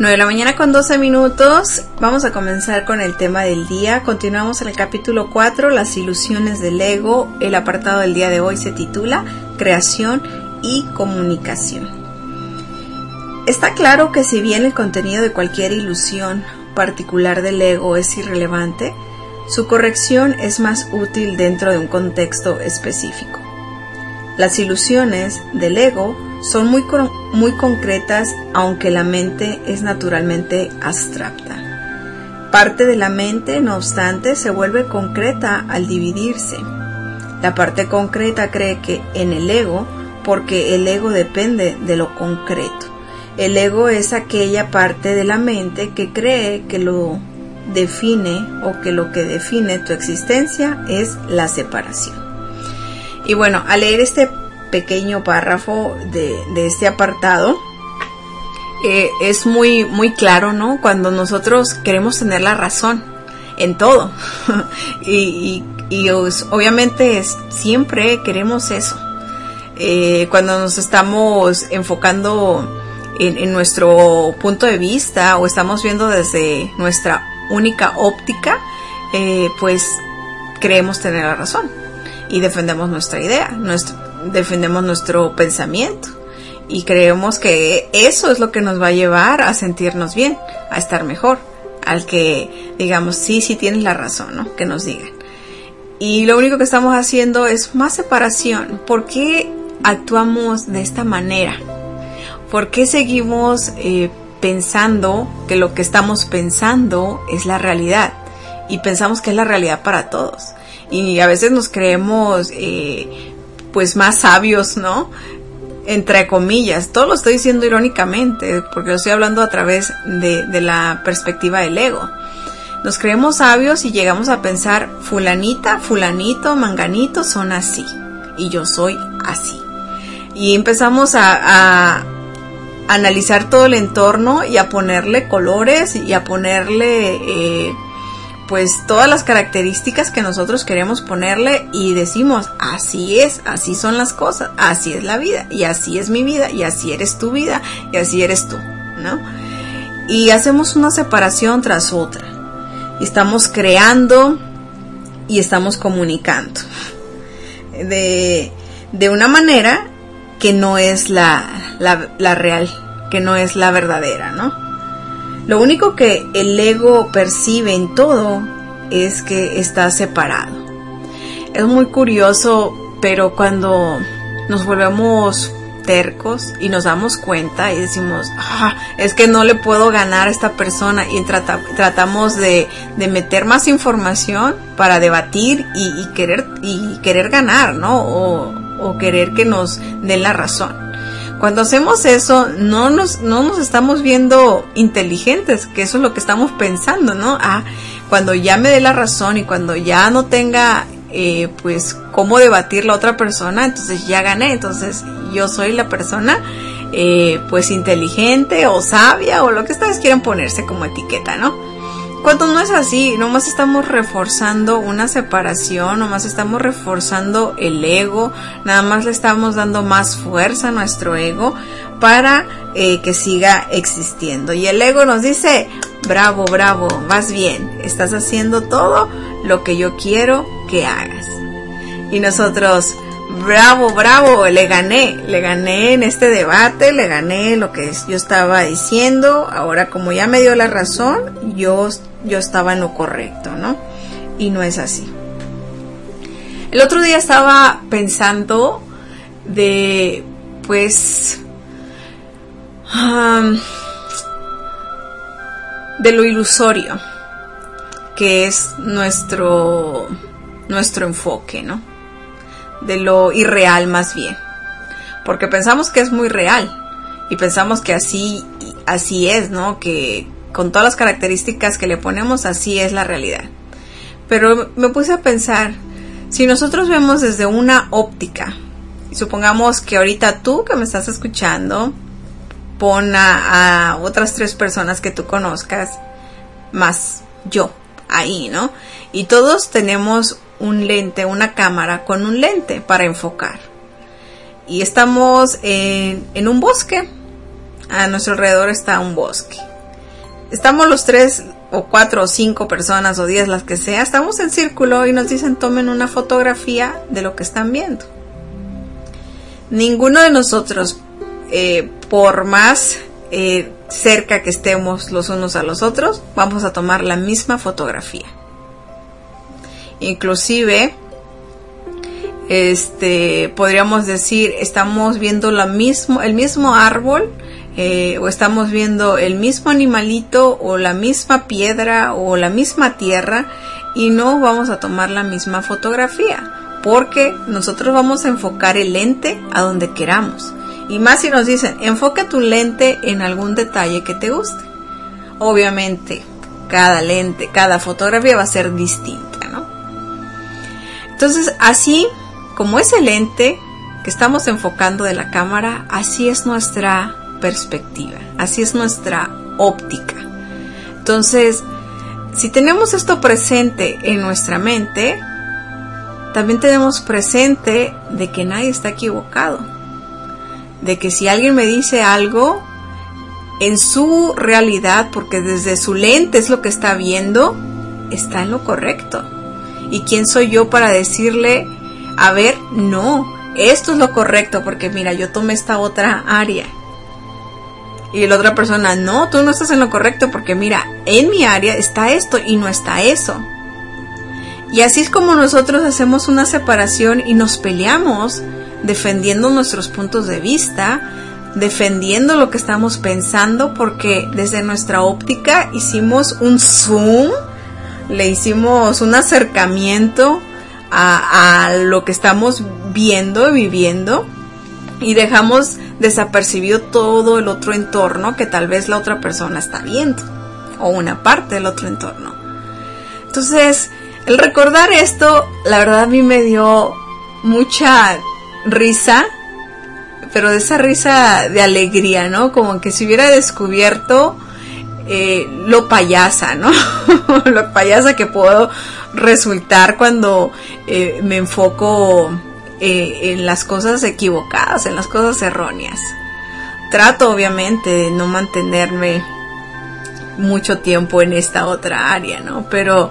9:12 a.m. Vamos a comenzar con el tema del día. Continuamos en el capítulo 4, las ilusiones del ego. El apartado del día de hoy se titula Creación y Comunicación. Está claro que si bien el contenido de cualquier ilusión particular del ego es irrelevante, su corrección es más útil dentro de un contexto específico. Las ilusiones del ego son muy concretas, aunque la mente es naturalmente abstracta. Parte de la mente, no obstante, se vuelve concreta al dividirse. La parte concreta cree que en el ego, porque el ego depende de lo concreto. El ego es aquella parte de la mente que cree que lo define o que lo que define tu existencia es la separación. Y bueno, al leer este pequeño párrafo de este apartado, es muy claro, ¿no? Cuando nosotros queremos tener la razón en todo y obviamente siempre queremos eso. Cuando nos estamos enfocando en nuestro punto de vista o estamos viendo desde nuestra única óptica, pues creemos tener la razón y defendemos nuestra idea, defendemos nuestro pensamiento y creemos que eso es lo que nos va a llevar a sentirnos bien, a estar mejor, al que digamos sí tienes la razón, ¿no? Que nos digan. Y lo único que estamos haciendo es más separación. ¿Por qué actuamos de esta manera? ¿Por qué seguimos pensando que lo que estamos pensando es la realidad? Y pensamos que es la realidad para todos. Y a veces nos creemos pues más sabios, ¿no? Entre comillas. Todo lo estoy diciendo irónicamente, porque lo estoy hablando a través de la perspectiva del ego. Nos creemos sabios y llegamos a pensar, fulanita, fulanito, manganito son así. Y yo soy así. Y empezamos a analizar todo el entorno y a ponerle colores y a ponerle pues todas las características que nosotros queremos ponerle y decimos, así es, así son las cosas, así es la vida y así es mi vida y así eres tu vida y así eres tú, ¿no? Y hacemos una separación tras otra y estamos creando y estamos comunicando de una manera que no es la real, que no es la verdadera, ¿no? Lo único que el ego percibe en todo es que está separado. Es muy curioso, pero cuando nos volvemos tercos y nos damos cuenta y decimos, es que no le puedo ganar a esta persona y tratamos de meter más información para debatir y querer ganar, ¿no? O querer que nos den la razón. Cuando hacemos eso, no nos estamos viendo inteligentes, que eso es lo que estamos pensando, ¿no? Cuando ya me dé la razón y cuando ya no tenga, pues, cómo debatir la otra persona, entonces ya gané, entonces yo soy la persona, pues, inteligente o sabia o lo que ustedes quieran ponerse como etiqueta, ¿no? Cuando no es así, nomás estamos reforzando una separación, nomás estamos reforzando el ego, nada más le estamos dando más fuerza a nuestro ego para que siga existiendo. Y el ego nos dice, bravo, bravo, vas bien, estás haciendo todo lo que yo quiero que hagas. Y nosotros, bravo, bravo, le gané en este debate, le gané lo que yo estaba diciendo, ahora como ya me dio la razón, yo estaba en lo correcto, ¿no? Y no es así. El otro día estaba pensando de lo ilusorio que es nuestro enfoque, ¿no? De lo irreal más bien, porque pensamos que es muy real y pensamos que así es, ¿no? Que con todas las características que le ponemos, así es la realidad. Pero me puse a pensar, si nosotros vemos desde una óptica, supongamos que ahorita tú que me estás escuchando, pon a otras 3 personas que tú conozcas, más yo, ahí, ¿no? Y todos tenemos un lente, una cámara con un lente para enfocar. Y estamos en un bosque. A nuestro alrededor está un bosque. estamos los 3 o 4 o 5 personas o 10, las que sea, estamos en círculo y nos dicen tomen una fotografía de lo que están viendo. Ninguno de nosotros, por más cerca que estemos los unos a los otros, vamos a tomar la misma fotografía. Inclusive, podríamos decir, estamos viendo el mismo árbol, o estamos viendo el mismo animalito, o la misma piedra, o la misma tierra, y no vamos a tomar la misma fotografía, porque nosotros vamos a enfocar el lente a donde queramos. Y más si nos dicen, enfoca tu lente en algún detalle que te guste. Obviamente, cada lente, cada fotografía va a ser distinta, ¿no? Entonces, así como ese lente que estamos enfocando de la cámara, así es nuestra perspectiva, así es nuestra óptica. Entonces, si tenemos esto presente en nuestra mente, también tenemos presente de que nadie está equivocado, de que si alguien me dice algo en su realidad, porque desde su lente es lo que está viendo, está en lo correcto. ¿Y quién soy yo para decirle, a ver, no, esto es lo correcto, porque mira, yo tomé esta otra área? Y la otra persona, no, tú no estás en lo correcto, porque mira, en mi área está esto y no está eso. Y así es como nosotros hacemos una separación y nos peleamos defendiendo nuestros puntos de vista, defendiendo lo que estamos pensando, porque desde nuestra óptica hicimos un zoom, le hicimos un acercamiento a lo que estamos viendo y viviendo, y dejamos desapercibido todo el otro entorno que tal vez la otra persona está viendo, o una parte del otro entorno. Entonces, el recordar esto, la verdad a mí me dio mucha risa, pero de esa risa de alegría, ¿no? Como que si hubiera descubierto lo payasa, ¿no? Lo payasa que puedo resultar cuando me enfoco en las cosas equivocadas, en las cosas erróneas. Trato obviamente de no mantenerme mucho tiempo en esta otra área, ¿no? Pero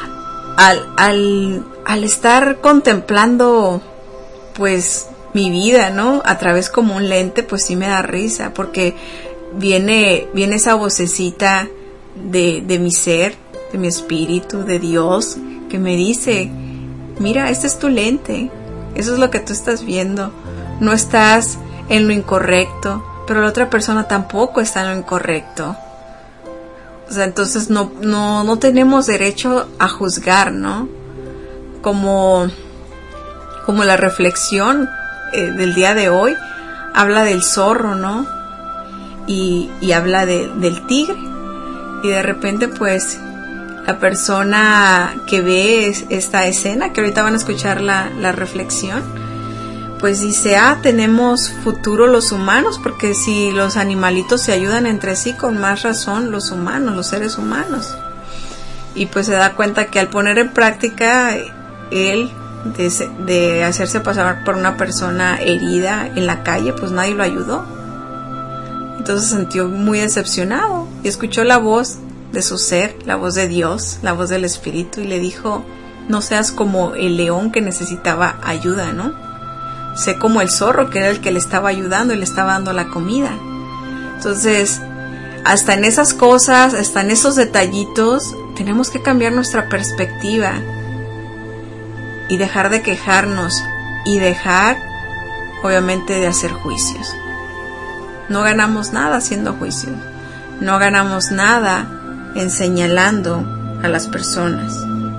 al estar contemplando pues mi vida, ¿no? A través como un lente, pues sí me da risa, porque viene esa vocecita de mi ser, de mi espíritu, de Dios, que me dice, mira, este es tu lente, eso es lo que tú estás viendo, no estás en lo incorrecto, pero la otra persona tampoco está en lo incorrecto. O sea, entonces no tenemos derecho a juzgar, ¿no? Como la reflexión del día de hoy habla del zorro, ¿no? Y habla del tigre. Y de repente, pues, la persona que ve esta escena, que ahorita van a escuchar la reflexión, pues dice, tenemos futuro los humanos, porque si los animalitos se ayudan entre sí, con más razón los humanos, los seres humanos. Y pues se da cuenta que al poner en práctica él de hacerse pasar por una persona herida en la calle, pues nadie lo ayudó. Entonces se sintió muy decepcionado y escuchó la voz de su ser, la voz de Dios, la voz del Espíritu, y le dijo, no seas como el león que necesitaba ayuda, ¿no? Sé como el zorro, que era el que le estaba ayudando y le estaba dando la comida. Entonces, hasta en esas cosas, hasta en esos detallitos, tenemos que cambiar nuestra perspectiva y dejar de quejarnos y dejar, obviamente, de hacer juicios. No ganamos nada haciendo juicios. No ganamos nada en señalando a las personas.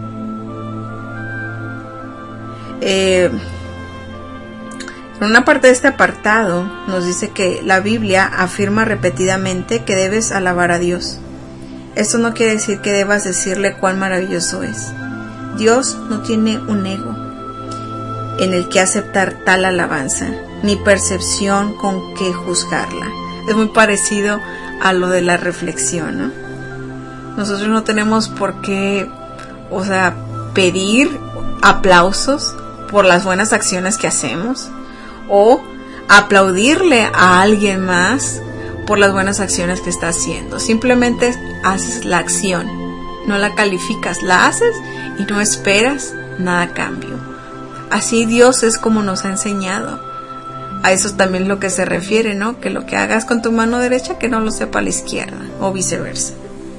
En una parte de este apartado nos dice que la Biblia afirma repetidamente que debes alabar a Dios. Esto no quiere decir que debas decirle cuán maravilloso es. Dios no tiene un ego en el que aceptar tal alabanza, ni percepción con que juzgarla. Es muy parecido a lo de la reflexión, ¿no? Nosotros no tenemos por qué, pedir aplausos por las buenas acciones que hacemos, o aplaudirle a alguien más por las buenas acciones que está haciendo. Simplemente haces la acción, no la calificas, la haces y no esperas nada a cambio. Así Dios es como nos ha enseñado. A eso también es lo que se refiere, ¿no? Que lo que hagas con tu mano derecha, que no lo sepa la izquierda, o viceversa.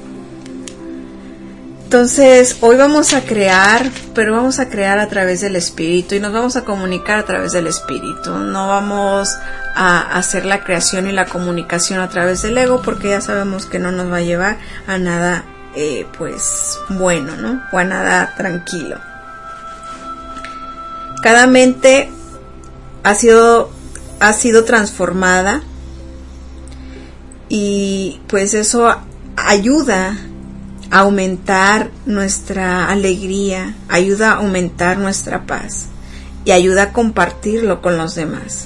Entonces, hoy vamos a crear, pero vamos a crear a través del Espíritu y nos vamos a comunicar a través del Espíritu. No vamos a hacer la creación y la comunicación a través del ego, porque ya sabemos que no nos va a llevar a nada, pues, bueno, ¿no? O a nada tranquilo. Cada mente ha sido transformada y pues eso ayuda a aumentar nuestra alegría, ayuda a aumentar nuestra paz y ayuda a compartirlo con los demás.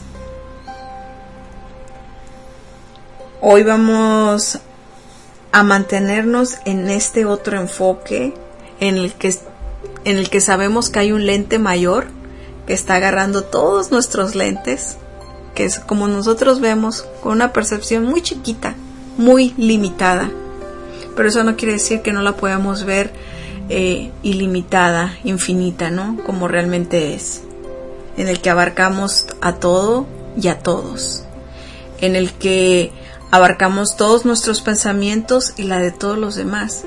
Hoy vamos a mantenernos en este otro enfoque en el que sabemos que hay un lente mayor que está agarrando todos nuestros lentes, que es como nosotros vemos, con una percepción muy chiquita, muy limitada. Pero eso no quiere decir que no la podamos ver ilimitada, infinita, ¿no? Como realmente es. En el que abarcamos a todo y a todos. En el que abarcamos todos nuestros pensamientos y la de todos los demás.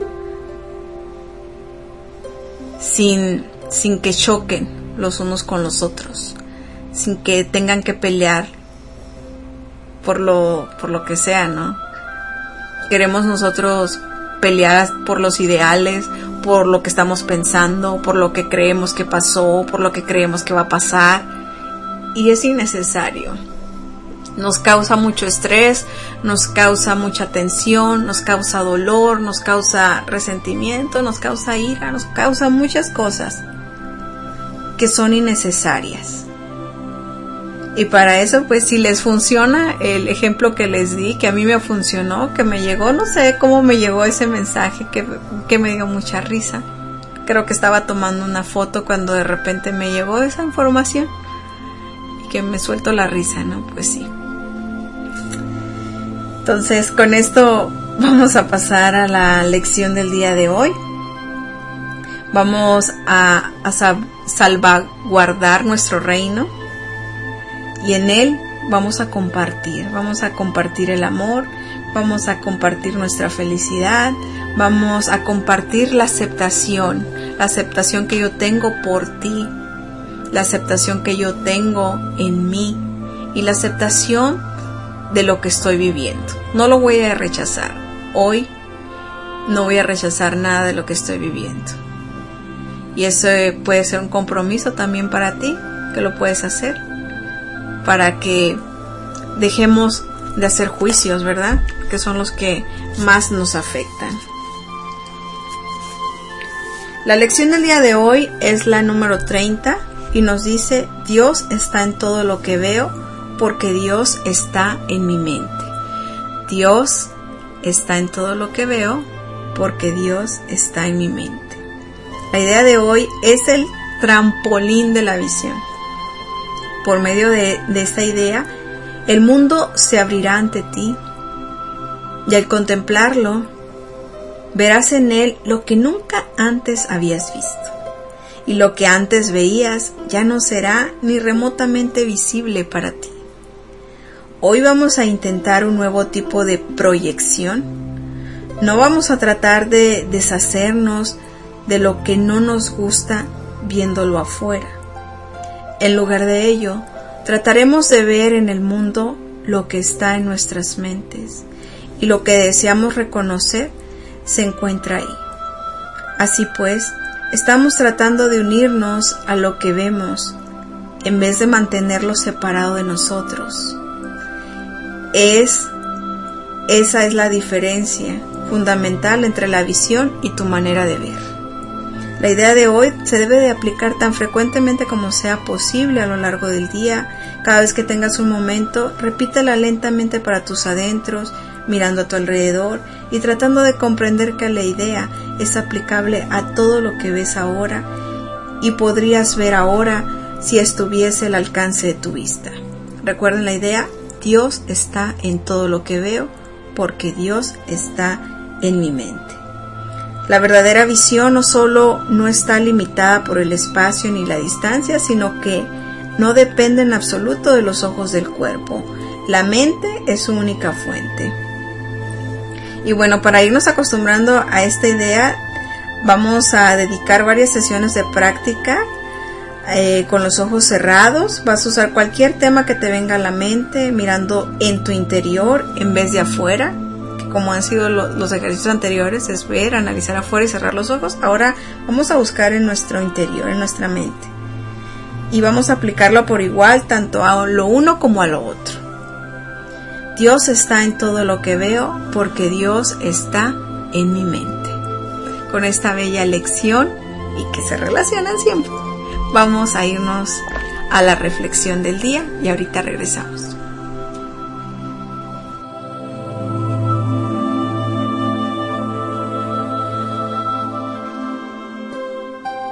Sin que choquen los unos con los otros. Sin que tengan que pelear por lo que sea, ¿no? Queremos nosotros pelear por los ideales, por lo que estamos pensando, por lo que creemos que pasó, por lo que creemos que va a pasar. Y es innecesario. Nos causa mucho estrés, nos causa mucha tensión, nos causa dolor, nos causa resentimiento, nos causa ira, nos causa muchas cosas que son innecesarias. Y para eso, pues, si les funciona el ejemplo que les di, que a mí me funcionó, que me llegó, no sé cómo me llegó ese mensaje, que me dio mucha risa. Creo que estaba tomando una foto cuando de repente me llegó esa información y que me suelto la risa, ¿no? Pues sí. Entonces, con esto vamos a pasar a la lección del día de hoy. Vamos a salvaguardar nuestro reino. Y en él vamos a compartir el amor, vamos a compartir nuestra felicidad, vamos a compartir la aceptación que yo tengo por ti, la aceptación que yo tengo en mí y la aceptación de lo que estoy viviendo. No lo voy a rechazar. Hoy no voy a rechazar nada de lo que estoy viviendo. Y eso puede ser un compromiso también para ti, que lo puedes hacer. Para que dejemos de hacer juicios, ¿verdad? Que son los que más nos afectan. La lección del día de hoy es la número 30 y nos dice: Dios está en todo lo que veo porque Dios está en mi mente. Dios está en todo lo que veo porque Dios está en mi mente. La idea de hoy es el trampolín de la visión. Por medio de esta idea, el mundo se abrirá ante ti y al contemplarlo, verás en él lo que nunca antes habías visto. Y lo que antes veías ya no será ni remotamente visible para ti. Hoy vamos a intentar un nuevo tipo de proyección. No vamos a tratar de deshacernos de lo que no nos gusta viéndolo afuera. En lugar de ello, trataremos de ver en el mundo lo que está en nuestras mentes y lo que deseamos reconocer se encuentra ahí. Así pues, estamos tratando de unirnos a lo que vemos en vez de mantenerlo separado de nosotros. Esa es la diferencia fundamental entre la visión y tu manera de ver. La idea de hoy se debe de aplicar tan frecuentemente como sea posible a lo largo del día. Cada vez que tengas un momento, repítela lentamente para tus adentros, mirando a tu alrededor y tratando de comprender que la idea es aplicable a todo lo que ves ahora y podrías ver ahora si estuviese al alcance de tu vista. Recuerden la idea: Dios está en todo lo que veo, porque Dios está en mi mente. La verdadera visión no solo no está limitada por el espacio ni la distancia, sino que no depende en absoluto de los ojos del cuerpo. La mente es su única fuente. Y bueno, para irnos acostumbrando a esta idea, vamos a dedicar varias sesiones de práctica con los ojos cerrados. Vas a usar cualquier tema que te venga a la mente, mirando en tu interior en vez de afuera. Como han sido los ejercicios anteriores, es ver, analizar afuera y cerrar los ojos. Ahora vamos a buscar en nuestro interior, en nuestra mente. Y vamos a aplicarlo por igual, tanto a lo uno como a lo otro. Dios está en todo lo que veo, porque Dios está en mi mente. Con esta bella lección, y que se relacionan siempre, vamos a irnos a la reflexión del día y ahorita regresamos.